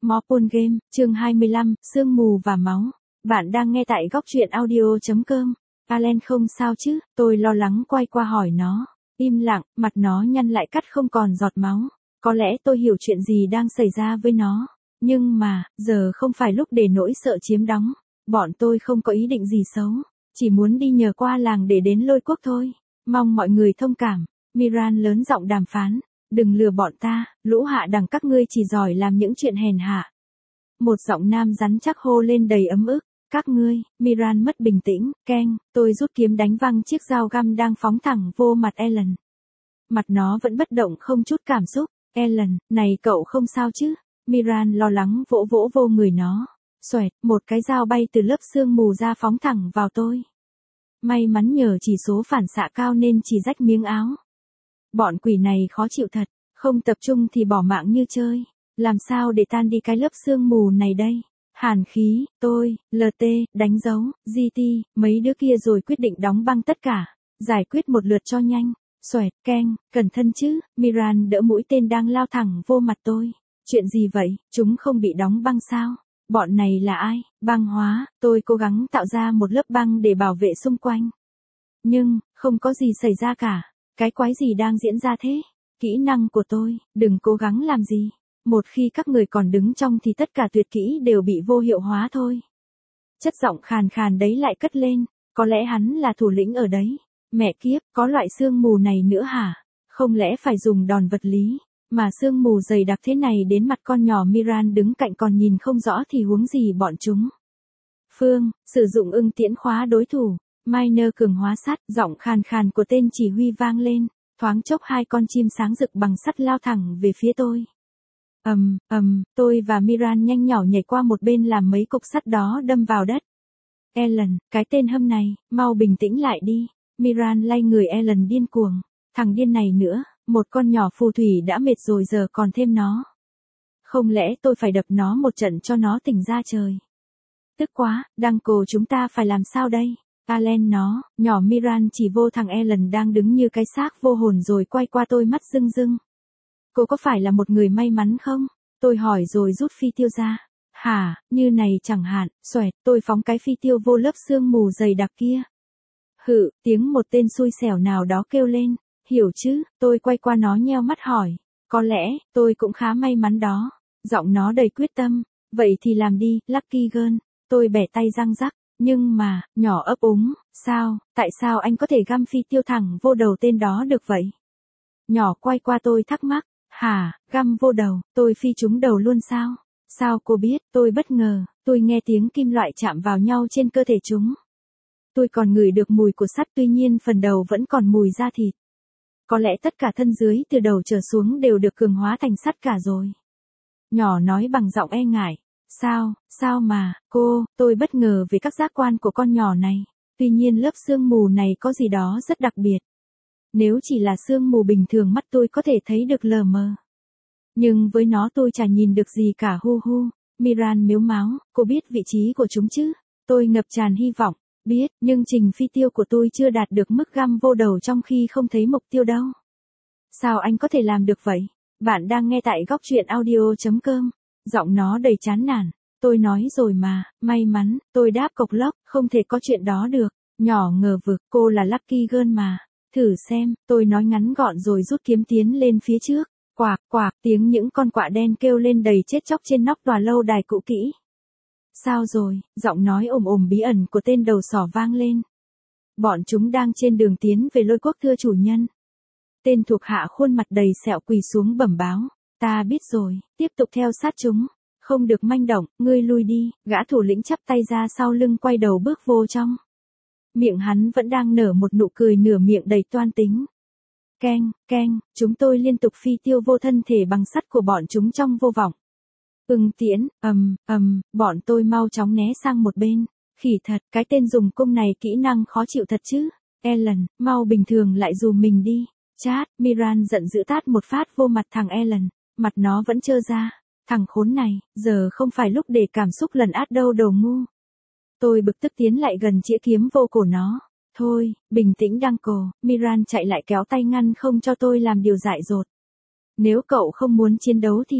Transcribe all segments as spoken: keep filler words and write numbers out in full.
Mopun Game, chương hai mươi lăm, sương mù và máu. Bạn đang nghe tại góc truyện audio.com. Alan không sao chứ, tôi lo lắng quay qua hỏi nó. Im lặng, mặt nó nhăn lại cắt không còn giọt máu. Có lẽ tôi hiểu chuyện gì đang xảy ra với nó. Nhưng mà, giờ không phải lúc để nỗi sợ chiếm đóng. Bọn tôi không có ý định gì xấu. Chỉ muốn đi nhờ qua làng để đến Lôi Quốc thôi. Mong mọi người thông cảm. Miran lớn giọng đàm phán. Đừng lừa bọn ta, lũ hạ đẳng các ngươi chỉ giỏi làm những chuyện hèn hạ. Một giọng nam rắn chắc hô lên đầy ấm ức. Các ngươi, Miran mất bình tĩnh, keng, tôi rút kiếm đánh văng chiếc dao găm đang phóng thẳng vô mặt Ellen. Mặt nó vẫn bất động không chút cảm xúc. Ellen, này cậu không sao chứ? Miran lo lắng vỗ vỗ vô người nó. Xoẹt, một cái dao bay từ lớp sương mù ra phóng thẳng vào tôi. May mắn nhờ chỉ số phản xạ cao nên chỉ rách miếng áo. Bọn quỷ này khó chịu thật, không tập trung thì bỏ mạng như chơi. Làm sao để tan đi cái lớp sương mù này đây? Hàn khí, tôi, lờ tê, đánh dấu, giê tê, mấy đứa kia rồi quyết định đóng băng tất cả. Giải quyết một lượt cho nhanh. Xoẹt, keng, cẩn thận chứ, Miran đỡ mũi tên đang lao thẳng vô mặt tôi. Chuyện gì vậy, chúng không bị đóng băng sao? Bọn này là ai? Băng hóa, tôi cố gắng tạo ra một lớp băng để bảo vệ xung quanh. Nhưng, không có gì xảy ra cả. Cái quái gì đang diễn ra thế? Kỹ năng của tôi, đừng cố gắng làm gì. Một khi các người còn đứng trong thì tất cả tuyệt kỹ đều bị vô hiệu hóa thôi. Chất giọng khàn khàn đấy lại cất lên. Có lẽ hắn là thủ lĩnh ở đấy. Mẹ kiếp, có loại sương mù này nữa hả? Không lẽ phải dùng đòn vật lý? Mà sương mù dày đặc thế này đến mặt con nhỏ Miran đứng cạnh còn nhìn không rõ thì huống gì bọn chúng. Phương, sử dụng ưng tiễn khóa đối thủ. Miner cường hóa sắt, giọng khàn khàn của tên chỉ huy vang lên, thoáng chốc hai con chim sáng rực bằng sắt lao thẳng về phía tôi. Ầm, ầm, tôi và Miran nhanh nhỏ nhảy qua một bên làm mấy cục sắt đó đâm vào đất. Ellen, cái tên hâm này, mau bình tĩnh lại đi. Miran lay người Ellen điên cuồng. Thằng điên này nữa, một con nhỏ phù thủy đã mệt rồi giờ còn thêm nó. Không lẽ tôi phải đập nó một trận cho nó tỉnh ra trời? Tức quá, đăng cổ chúng ta phải làm sao đây? Alan nó, nhỏ Miran chỉ vô thằng Ellen đang đứng như cái xác vô hồn rồi quay qua tôi mắt rưng rưng. Cô có phải là một người may mắn không? Tôi hỏi rồi rút phi tiêu ra. Hả, như này chẳng hạn, xoẹt, tôi phóng cái phi tiêu vô lớp sương mù dày đặc kia. Hự, tiếng một tên xui xẻo nào đó kêu lên. Hiểu chứ, tôi quay qua nó nheo mắt hỏi. Có lẽ, tôi cũng khá may mắn đó. Giọng nó đầy quyết tâm. Vậy thì làm đi, Lucky Girl. Tôi bẻ tay răng rắc. Nhưng mà, nhỏ ấp úng, sao, tại sao anh có thể găm phi tiêu thẳng vô đầu tên đó được vậy? Nhỏ quay qua tôi thắc mắc. Hả, găm vô đầu, tôi phi trúng đầu luôn sao? Sao cô biết, tôi bất ngờ, tôi nghe tiếng kim loại chạm vào nhau trên cơ thể chúng. Tôi còn ngửi được mùi của sắt tuy nhiên phần đầu vẫn còn mùi da thịt. Có lẽ tất cả thân dưới từ đầu trở xuống đều được cường hóa thành sắt cả rồi. Nhỏ nói bằng giọng e ngại. Sao, sao mà, cô, tôi bất ngờ về các giác quan của con nhỏ này. Tuy nhiên lớp sương mù này có gì đó rất đặc biệt. Nếu chỉ là sương mù bình thường mắt tôi có thể thấy được lờ mờ. Nhưng với nó tôi chả nhìn được gì cả hu hu. Miran mếu máo, cô biết vị trí của chúng chứ? Tôi ngập tràn hy vọng. Biết, nhưng trình phi tiêu của tôi chưa đạt được mức găm vô đầu trong khi không thấy mục tiêu đâu. Sao anh có thể làm được vậy? Bạn đang nghe tại góc truyện audio.com. Giọng nó đầy chán nản. Tôi nói rồi mà, may mắn, tôi đáp cộc lốc, không thể có chuyện đó được. Nhỏ ngờ vực, cô là Lucky Girl mà. Thử xem, tôi nói ngắn gọn rồi rút kiếm tiến lên phía trước. Quạc, quạc, tiếng những con quạ đen kêu lên đầy chết chóc trên nóc tòa lâu đài cũ kỹ. Sao rồi, giọng nói ồm ồm bí ẩn của tên đầu sỏ vang lên. Bọn chúng đang trên đường tiến về Lôi Quốc thưa chủ nhân. Tên thuộc hạ khuôn mặt đầy sẹo quỳ xuống bẩm báo. Ta biết rồi, tiếp tục theo sát chúng. Không được manh động, ngươi lui đi, gã thủ lĩnh chắp tay ra sau lưng quay đầu bước vô trong. Miệng hắn vẫn đang nở một nụ cười nửa miệng đầy toan tính. Keng, keng, chúng tôi liên tục phi tiêu vô thân thể bằng sắt của bọn chúng trong vô vọng. Ưng tiễn, ầm, ầm, bọn tôi mau chóng né sang một bên. Khỉ thật, cái tên dùng cung này kỹ năng khó chịu thật chứ. Ellen, mau bình thường lại dù mình đi. Chát, Miran giận dữ tát một phát vô mặt thằng Ellen. Mặt nó vẫn trơ ra. Thằng khốn này, giờ không phải lúc để cảm xúc lần át đâu đồ ngu. Tôi bực tức tiến lại gần chĩa kiếm vô cổ nó. Thôi, bình tĩnh đăng cổ. Miran chạy lại kéo tay ngăn không cho tôi làm điều dại dột. Nếu cậu không muốn chiến đấu thì,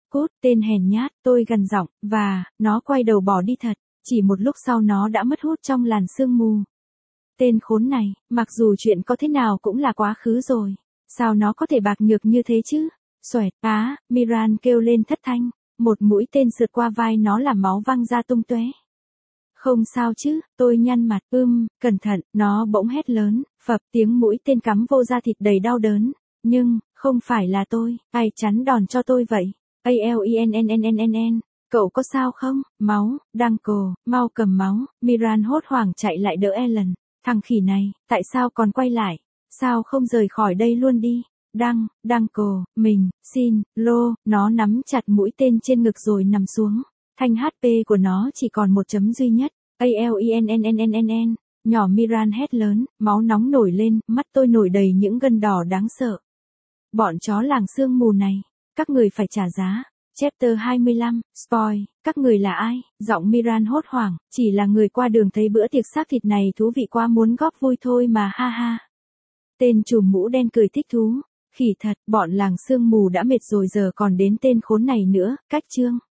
cút, tên hèn nhát, tôi gằn giọng, và, nó quay đầu bỏ đi thật. Chỉ một lúc sau nó đã mất hút trong làn sương mù. Tên khốn này, mặc dù chuyện có thế nào cũng là quá khứ rồi. Sao nó có thể bạc nhược như thế chứ? Xoẹt, á, Miran kêu lên thất thanh. Một mũi tên sượt qua vai nó làm máu văng ra tung tóe. Không sao chứ, tôi nhăn mặt, ưm, cẩn thận, nó bỗng hét lớn, phập tiếng mũi tên cắm vô da thịt đầy đau đớn. Nhưng, không phải là tôi, ai chắn đòn cho tôi vậy? A L E N N N N N N, cậu có sao không? Máu, Duncan, mau cầm máu. Miran hốt hoảng chạy lại đỡ Ellen. Thằng khỉ này, tại sao còn quay lại? Sao không rời khỏi đây luôn đi? Đăng, Duncan, mình, xin, lô, nó nắm chặt mũi tên trên ngực rồi nằm xuống. Thanh H P của nó chỉ còn một chấm duy nhất. A L E N N N N N N, nhỏ Miran hét lớn, máu nóng nổi lên, mắt tôi nổi đầy những gân đỏ đáng sợ. Bọn chó làng sương mù này, các người phải trả giá. Chapter hai mươi lăm, Spoil, các người là ai? Giọng Miran hốt hoảng, chỉ là người qua đường thấy bữa tiệc xác thịt này thú vị quá muốn góp vui thôi mà ha ha. Tên trùm mũ đen cười thích thú. Khỉ thật, bọn làng sương mù đã mệt rồi giờ còn đến tên khốn này nữa, cách chương.